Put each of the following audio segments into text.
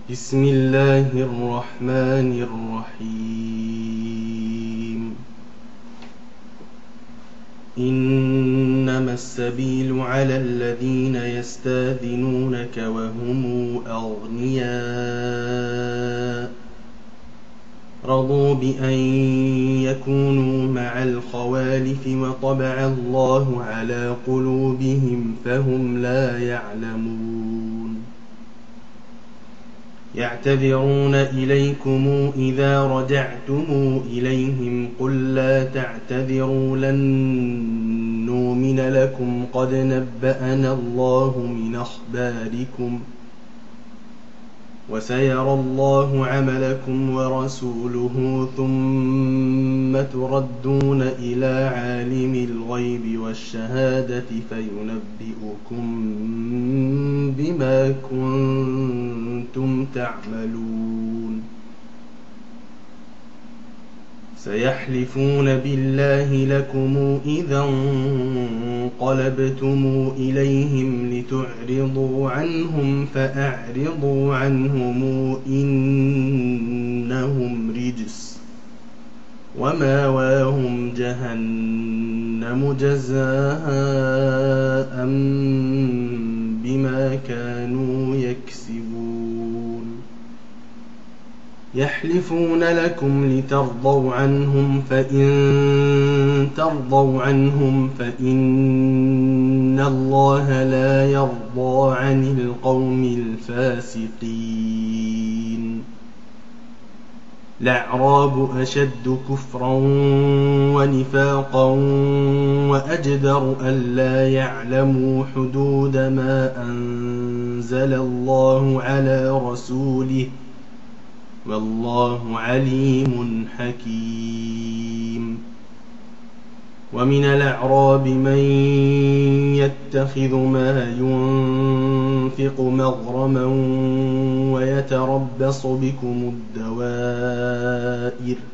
بسم الله الرحمن الرحيم. إنما السبيل على الذين يستاذنونك وهم أغنياء رضوا بأن يكونوا مع الخوالف وطبع الله على قلوبهم فهم لا يعلمون. يعتذرون إليكم إذا رجعتم إليهم قل لا تعتذروا لن نؤمن لكم قد نبأنا الله من أخباركم وسيرى الله عملكم ورسوله ثم تردون إلى عالم الغيب والشهادة فينبئكم بما كنتم تعملون. سيحلفون بالله لكم إذا انقلبتم إليهم لتعرضوا عنهم فأعرضوا عنهم إنهم رجس وماواهم جهنم جزاء بما كانوا يكسبون. يحلفون لكم لترضوا عنهم فإن ترضوا عنهم فإن الله لا يرضى عن القوم الفاسقين. الأعراب أشد كفرا ونفاقا وأجدر ألا يعلموا حدود ما أنزل الله على رسوله والله عليم حكيم. ومن الأعراب من يتخذ ما ينفق مغرما ويتربص بكم الدوائر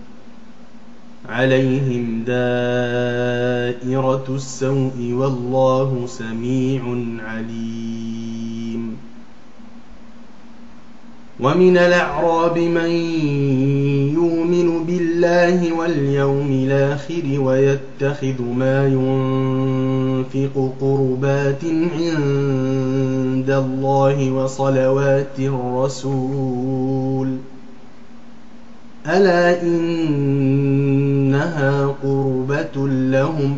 عليهم دائرة السوء والله سميع عليم. ومن الأعراب من يؤمن بالله واليوم الآخر ويتخذ ما ينفق قربات عند الله وصلوات الرسول ألا إنها قربة لهم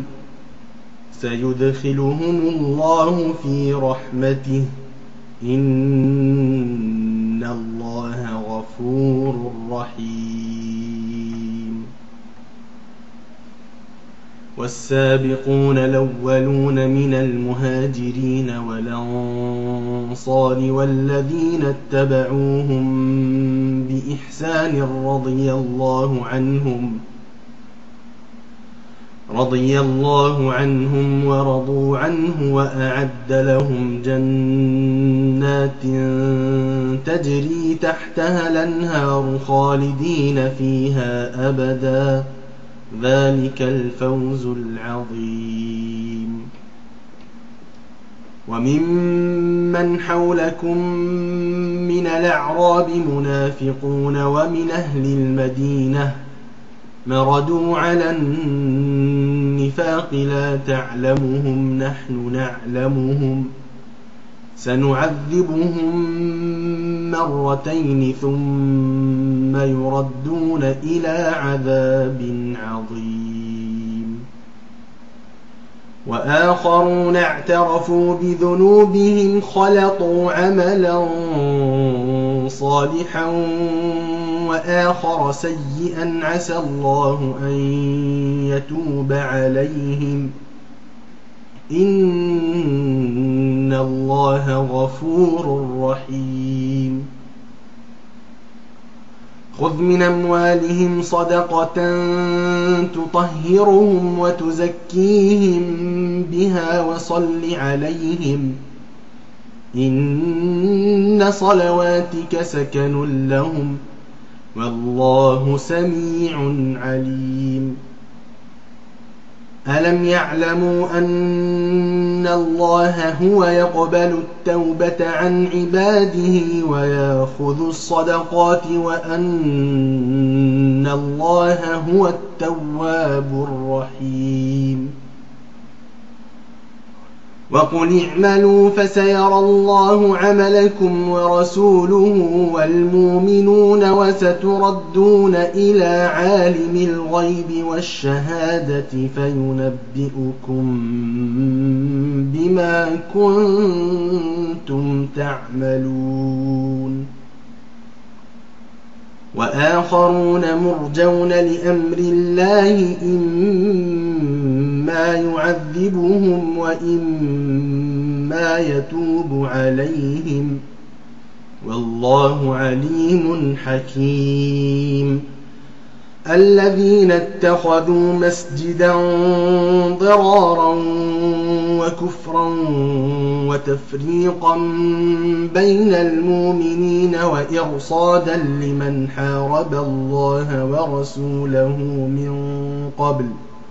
سيدخلهم الله في رحمته إن الله غفور رحيم. والسابقون الأولون من المهاجرين والأنصار والذين اتبعوهم بإحسان رضي الله عنهم ورضوا عنه وأعد لهم جنات تجري تحتها الأنهار خالدين فيها أبدا ذلك الفوز العظيم. وممن حولكم من الأعراب منافقون ومن أهل المدينة مردوا على النفاق لا تعلمهم نحن نعلمهم سنعذبهم مرتين ثم يردون إلى عذاب عظيم. وآخرون اعترفوا بذنوبهم خلطوا عملا صالحا وآخر سيئا عسى الله أن يتوب عليهم إن الله غفور رحيم. خذ من أموالهم صدقة تطهرهم وتزكيهم بها وصل عليهم إن صلواتك سكن لهم والله سميع عليم. ألم يعلموا أن الله هو يقبل التوبة عن عباده ويأخذ الصدقات وأن الله هو التواب الرحيم وقل اعملوا فسيرى الله عملكم ورسوله والمؤمنون وستردون إلى عالم الغيب والشهادة فينبئكم بما كنتم تعملون وآخرون مرجون لأمر الله إما يعذبهم وإما يتوب عليهم والله عليم حكيم الذين اتخذوا مسجدا ضرارا وكفرا وتفريقا بين المؤمنين وإرصادا لمن حارب الله ورسوله من قبل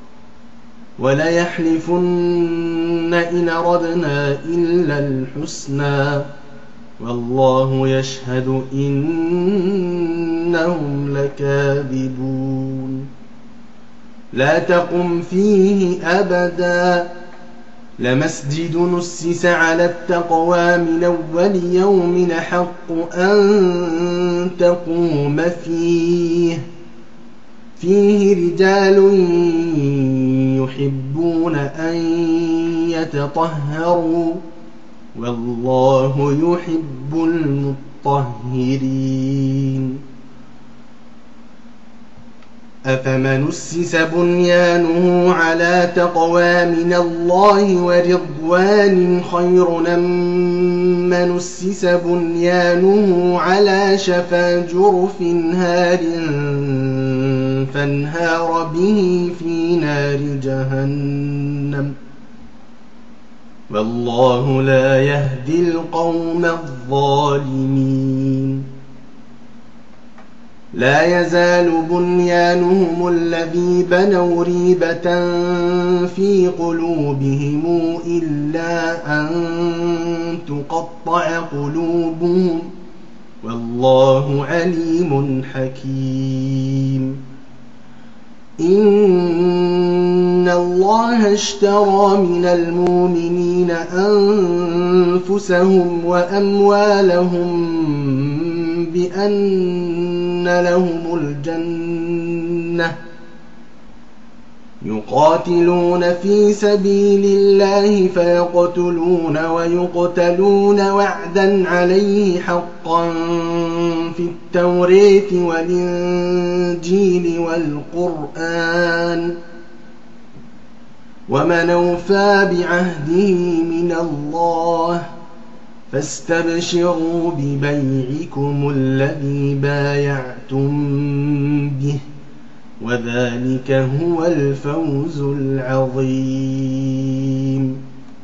وليحلفن إن أردنا إلا الحسنى والله يشهد إنهم لكاذبون لا تقم فيه أبدا لمسجد نسس على التقوى من أول يوم حق أن تقوم فيه رجال يحبون أن يتطهروا والله يحب المطهرين أفمن أسس بنيانه على تقوى من الله ورضوان خير أم من أسس بنيانه على شفا جرف هار فانهار به في نار جهنم والله لا يهدي القوم الظالمين لا يزال بنيانهم الذي بنوا ريبة في قلوبهم إلا أن تقطع قلوبهم والله عليم حكيم إن الله اشترى من المؤمنين أنفسهم وأموالهم بأن لهم الجنة يقاتلون في سبيل الله فيقتلون ويقتلون وعدا عليه حقا في التوراة والإنجيل والقرآن ومن أوفى بعهده من الله فاستبشروا ببيعكم الذي بايعتم به وذلك هو الفوز العظيم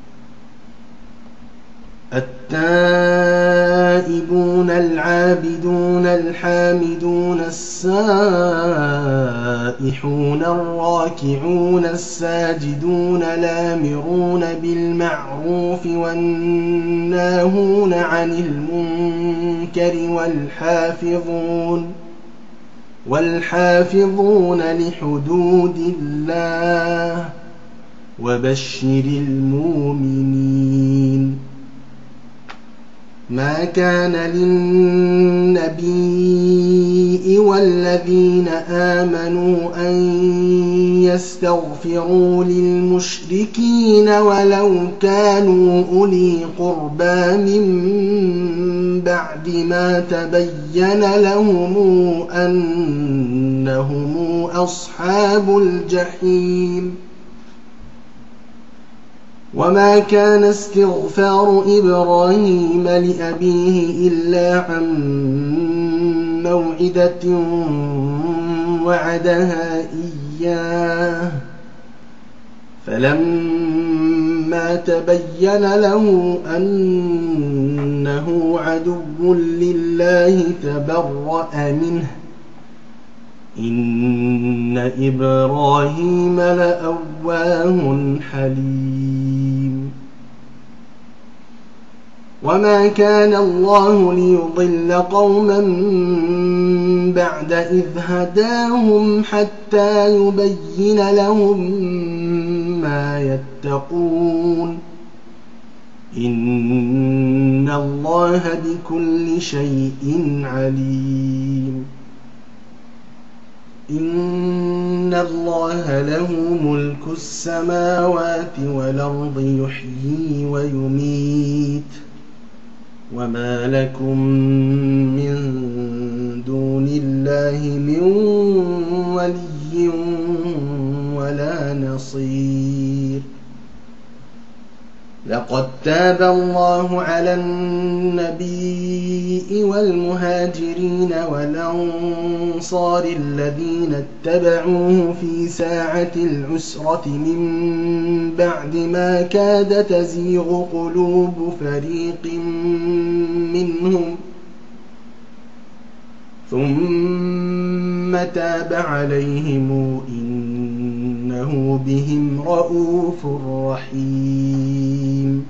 التائبون العابدون الحامدون السائحون الراكعون الساجدون الآمرون بالمعروف والناهون عن المنكر والحافظون لحدود الله وبشر المؤمنين ما كان للنبي والذين آمنوا أن يستغفروا للمشركين ولو كانوا أولي قربى من بعد ما تبين لهم أنهم أصحاب الجحيم وما كان استغفار إبراهيم لأبيه إلا عن موعدة وعدها إياه فلما تبين له أنه عدو لله تبرأ منه إن إبراهيم لأواه حليم وما كان الله ليضل قوما بعد إذ هداهم حتى يبين لهم ما يتقون إن الله بكل شيء عليم إن الله له ملك السماوات والأرض يحيي ويميت وما لكم من دون الله من ولي ولا نصير لقد تاب الله على النبي والمهاجرين والأنصار الذين اتبعوه في ساعة العسرة من بعد ما كاد تزيغ قلوب فريق منهم ثم تاب عليهم إنه بهم رءوف رحيم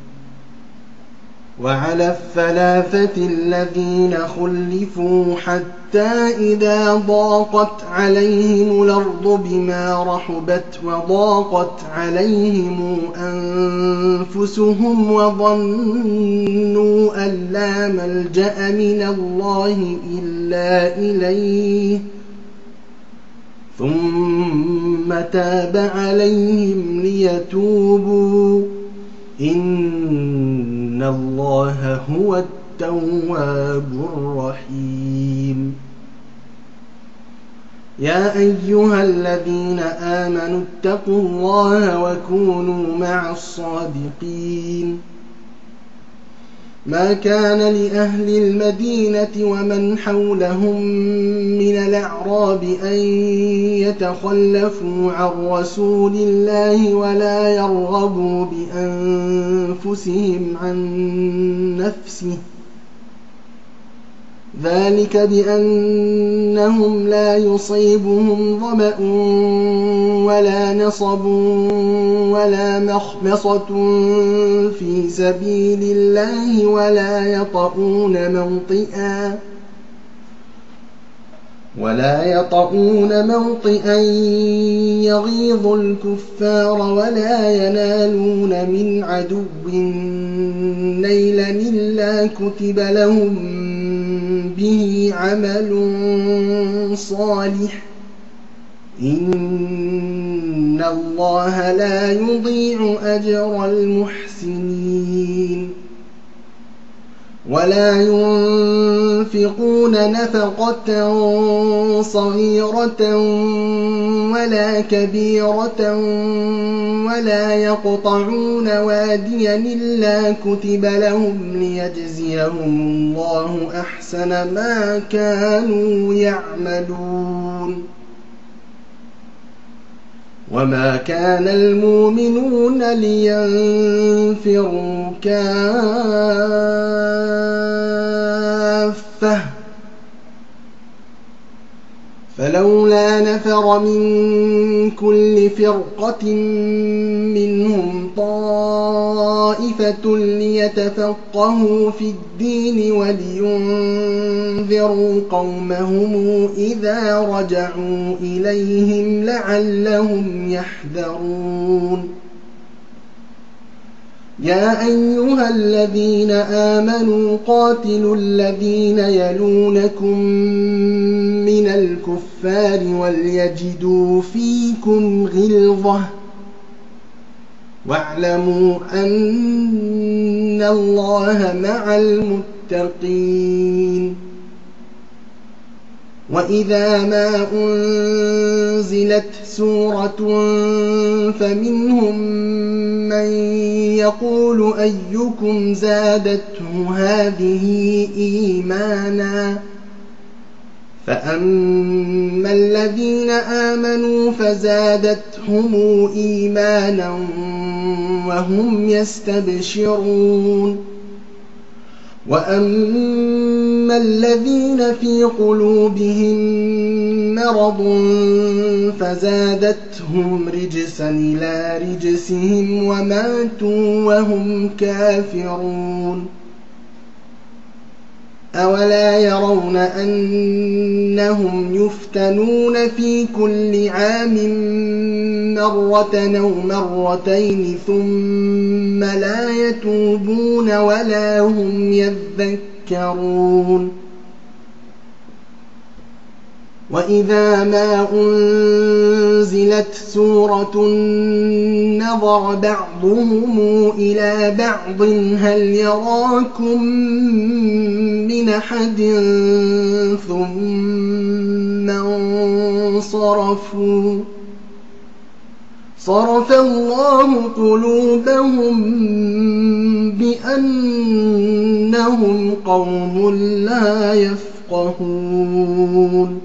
وعلى الثلاثة الذين خلفوا حتى إذا ضاقت عليهم الأرض بما رحبت وضاقت عليهم أنفسهم وظنوا أن لا ملجأ من الله إلا إليه ثم تاب عليهم ليتوبوا إن الله هو التواب الرحيم يا أيها الذين آمنوا اتقوا الله وكونوا مع الصادقين ما كان لأهل المدينة ومن حولهم من الأعراب أن يتخلفوا عن رسول الله ولا يرغبوا بأنفسهم عن نفسه ذلك بأنهم لا يصيبهم ظمأ ولا نصب ولا مخمصة في سبيل الله ولا يطؤون موطئا يغيظ الكفار ولا ينالون من عدو نيلا إلا كتب لهم به عمل صالح إن الله لا يضيع أجر المحسنين ولا ينفقون نفقة صغيرة ولا كبيرة ولا يقطعون واديا إلا كتب لهم ليجزيهم الله أحسن ما كانوا يعملون وما كان المؤمنون لينفروا كافة فلولا نفر من كل فرقة منهم طائفة ليتفقهوا في الدين ولينذروا قومهم إذا رجعوا إليهم لعلهم يحذرون يا أيها الذين آمنوا قاتلوا الذين يلونكم من الكفار وليجدوا فيكم غلظة واعلموا أن الله مع المتقين وإذا ما أنزلت سورة فمنهم من يقول أيكم زادته هذه إيمانا فأما الذين آمنوا فزادتهم إيمانا وهم يستبشرون وأما الذين في قلوبهم مرض فزادتهم رجسا إلى رجسهم وماتوا وهم كافرون أولا يرون أنهم يفتنون في كل عام مرة أو مرتين ثم لا يتوبون ولا هم يذكرون وإذا ما أنزلت سورة نظر بعضهم إلى بعض هل يراكم من أحد ثم انصرفوا صرف الله قلوبهم بأنهم قوم لا يفقهون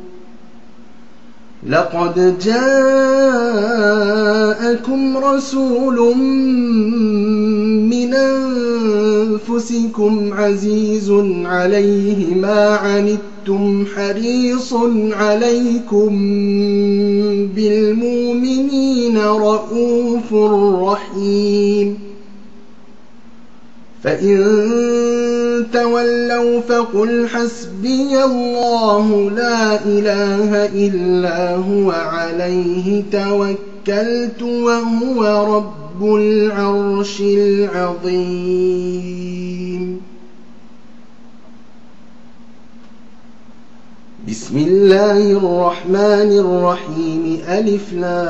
لقد جاءكم رسول من أنفسكم عزيز عليه ما عنتم حريص عليكم بالمؤمنين رءوف رحيم فإن تولوا فقل حسبي الله لا إله إلا هو عليه توكلت وهو رب العرش العظيم بسم الله الرحمن الرحيم ألف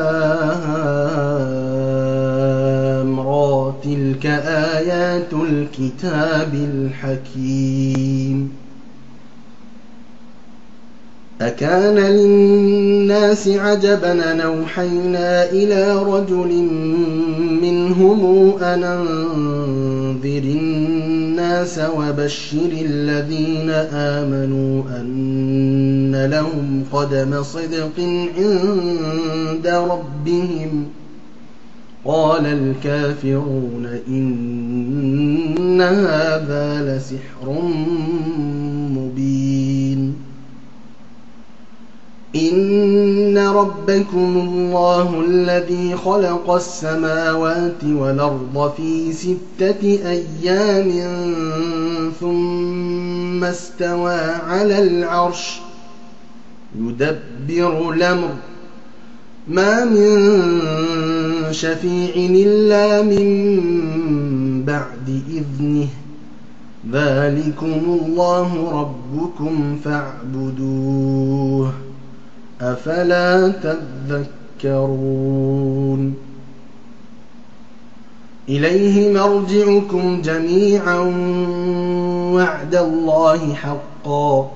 لام را تلك آيات الكتاب الحكيم أكان للناس عجبا أن أوحينا إلى رجل منهم أن أنذر الناس وبشر الذين آمنوا أن لهم قدم صدق عند ربهم قال الكافرون إن هذا لسحر مبين إن ربكم الله الذي خلق السماوات والأرض في 6 أيام ثم استوى على العرش يدبر الأمر ما من شفيع إلا من بعد إذنه ذلكم الله ربكم فاعبدوه أفلا تذكرون إليه مرجعكم جميعا وعد الله حقا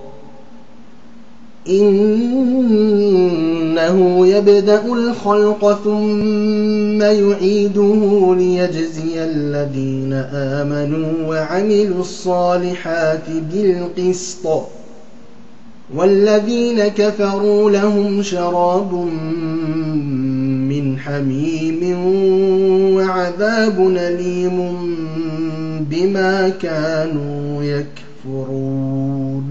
إنه يبدأ الخلق ثم يعيده ليجزي الذين آمنوا وعملوا الصالحات بالقسط والذين كفروا لهم شراب من حميم وعذاب أليم بما كانوا يكفرون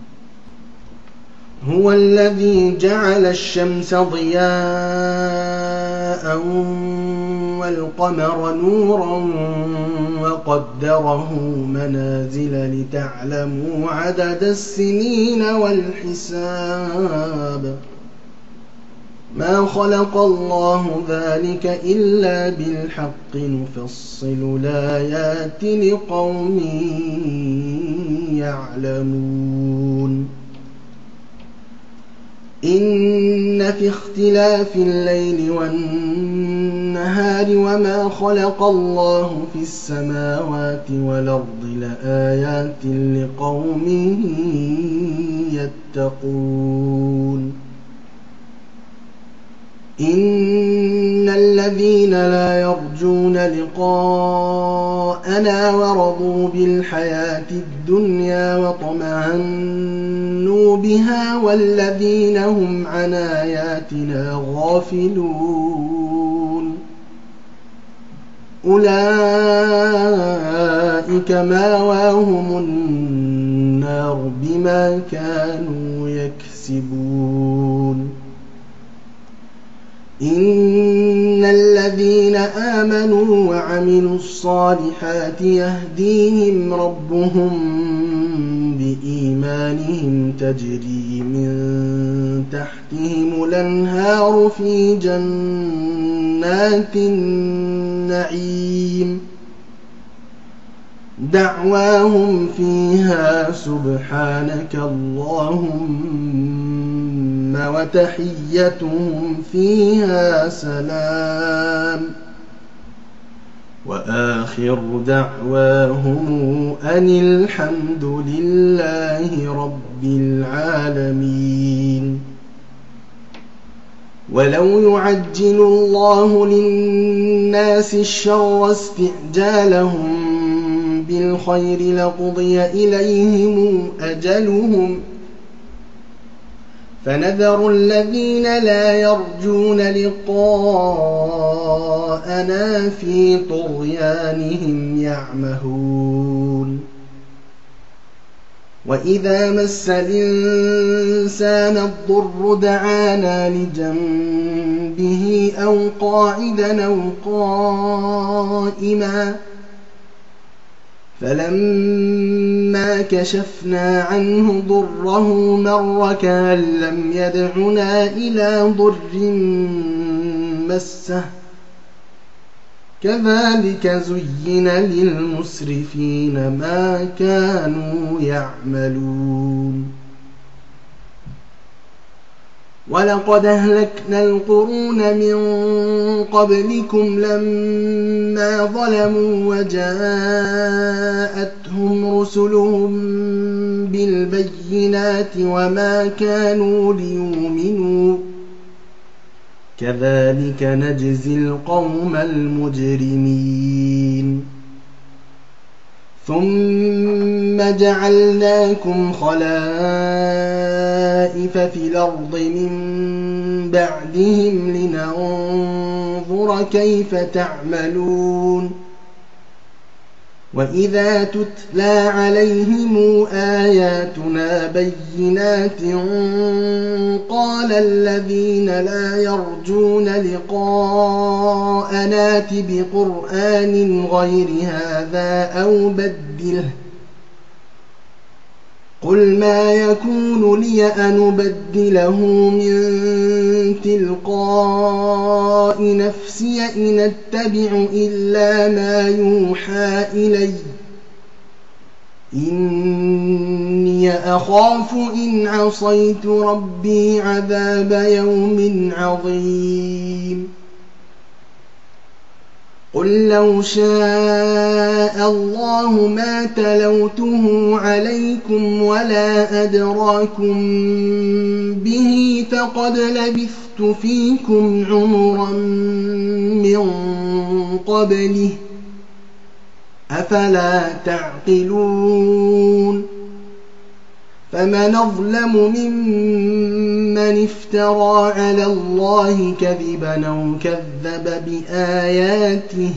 هو الذي جعل الشمس ضياء والقمر نورا وقدره منازل لتعلموا عدد السنين والحساب ما خلق الله ذلك إلا بالحق نفصل الآيات لقوم يعلمون إن في اختلاف الليل والنهار وما خلق الله في السماوات والأرض لآيات لقوم يتقون إن الذين لا يرجون لقاءنا ورضوا بالحياة الدنيا واطمأنوا بها والذين هم عن آياتنا غافلون أولئك فأولئك مأواهم النار بما كانوا يكسبون إن الذين آمنوا وعملوا الصالحات يهديهم ربهم بإيمانهم تجري من تحتهم الأنهار في جنات النعيم دعواهم فيها سبحانك اللهم وتحيتهم فيها سلام وآخر دعواهم أن الحمد لله رب العالمين ولو يعجل الله للناس الشر استعجالهم بالخير لقضي إليهم أجلهم فنذر الذين لا يرجون لقاءنا في طغيانهم يعمهون وإذا مس الإنسان الضر دعانا لجنبه أو قاعدا أو قائما فلما كشفنا عنه ضره مر كأن لم يدعنا إلى ضر مسه كذلك زين للمسرفين ما كانوا يعملون ولقد أهلكنا القرون من قبلكم لما ظلموا وجاءتهم رسلهم بالبينات وما كانوا ليؤمنوا كذلك نجزي القوم المجرمين ثم جعلناكم خلائف في الأرض من بعدهم لننظر كيف تعملون وإذا تتلى عليهم آياتنا بينات قال الذين لا يرجون لقاءنا ائت بقرآن غير هذا أو بدله قل ما يكون لي أن أبدله من تلقاء نفسي إن أتبع إلا ما يوحى إلي إني أخاف إن عصيت ربي عذاب يوم عظيم قل لو شاء الله ما تلوته عليكم ولا أدراكم به فقد لبثت فيكم عمرا من قبله أفلا تعقلون فمن أظلم ممن افترى على الله كذبا أو كذب بآياته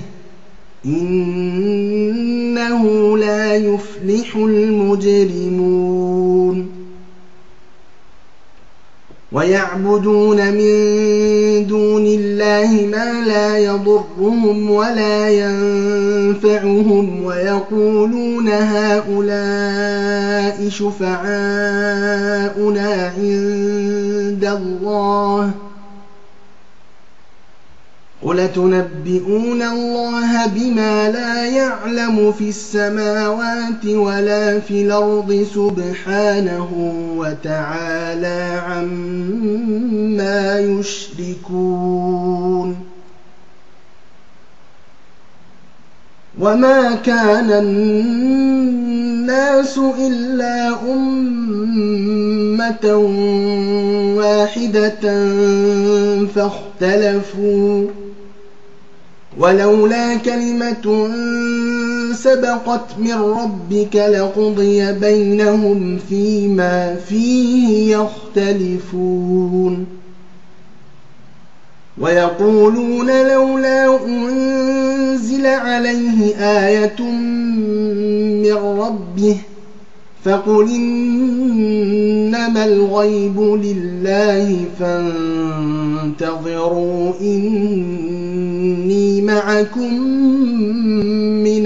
إنه لا يفلح المجرمون ويعبدون من دون الله ما لا يضرهم ولا ينفعهم ويقولون هؤلاء شفعاؤنا عند الله قل تنبئون الله بما لا يعلم في السماوات ولا في الأرض سبحانه وتعالى عما يشركون وما كان الناس إلا أمة واحدة فاختلفوا ولولا كلمة سبقت من ربك لقضي بينهم فيما فيه يختلفون ويقولون لولا أنزل عليه آية من ربه فقل إنما الغيب لله فانتظروا إني معكم من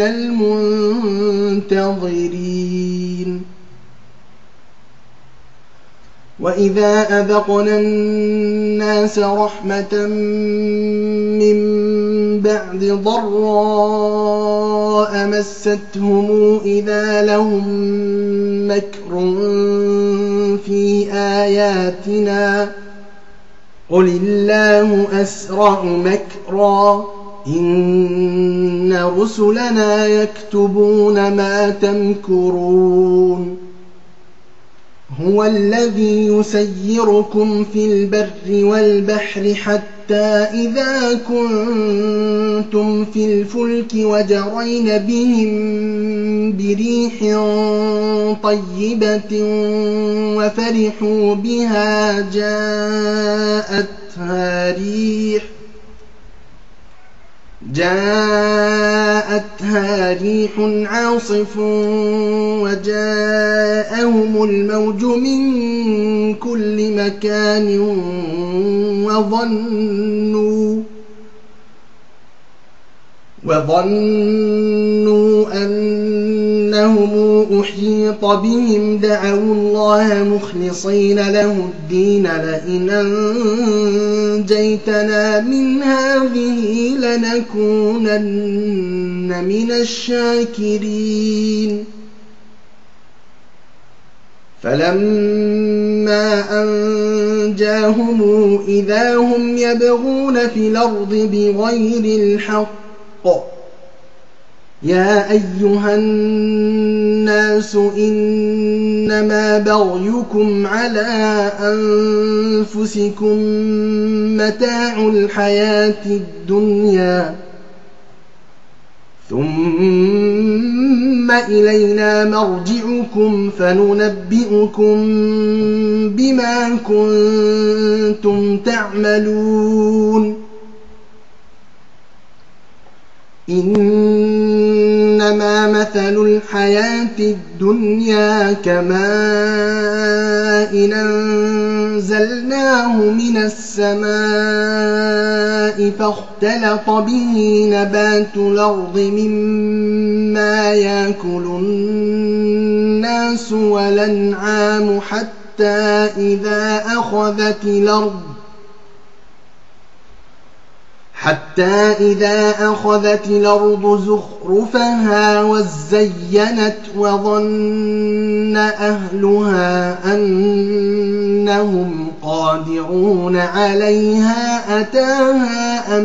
المنتظرين وإذا أذقنا الناس رحمة من بعد ضراء مستهم إذا لهم مكر في آياتنا قل الله أسرع مكرا إن رسلنا يكتبون ما تمكرون هو الذي يسيركم في البر والبحر حتى إذا كنتم في الفلك وجرين بهم بريح طيبة وفرحوا بها جاءتها ريح عاصف وجاءهم الموج من كل مكان وظنوا أنهم أحيط بهم دعوا الله مخلصين له الدين لئن أنجيتنا من هذه لنكونن من الشاكرين فلما أنجاهم إذا هم يبغون في الأرض بغير الحق يا أيها الناس إنما بغيكم على أنفسكم متاع الحياة الدنيا ثم إلينا مرجعكم فننبئكم بما كنتم تعملون إنما مثل الحياة الدنيا كماء أنزلناه من السماء فاختلط به نبات الأرض مما يأكل الناس والأنعام حتى إذا أخذت الأرض زخرفها وزينت وظن أهلها أنهم قادرون عليها أتاها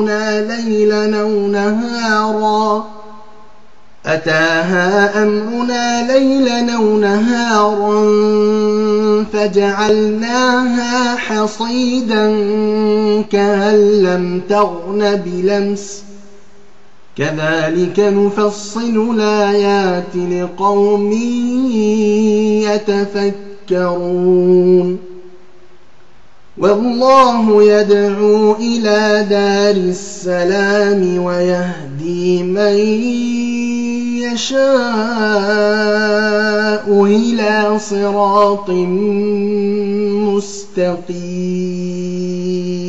أمرنا ليلا أو نهارا فجعلناها حصيدا كأن لم تغن بلمس كذلك نفصل الآيات لقوم يتفكرون والله يدعو إلى دار السلام ويهدي من يشاء إلى صراط مستقيم